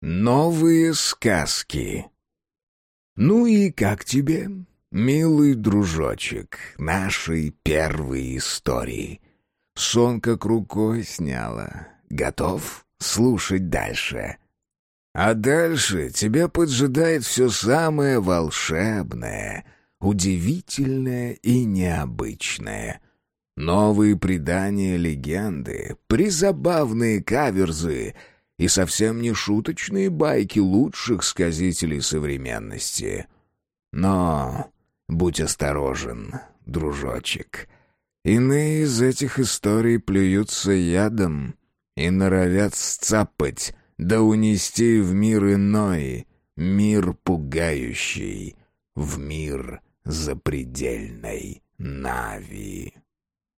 Новые сказки. Ну и как тебе, милый дружочек, нашей первой истории? Сон как рукой сняло. Готов слушать дальше? А дальше тебя поджидает все самое волшебное, удивительное и необычное. Новые предания, легенды, призабавные каверзы — и совсем не шуточные байки лучших сказителей современности. Но будь осторожен, дружочек. Иные из этих историй плюются ядом и норовят сцапать, да унести в мир иной, мир пугающий, в мир запредельной Нави.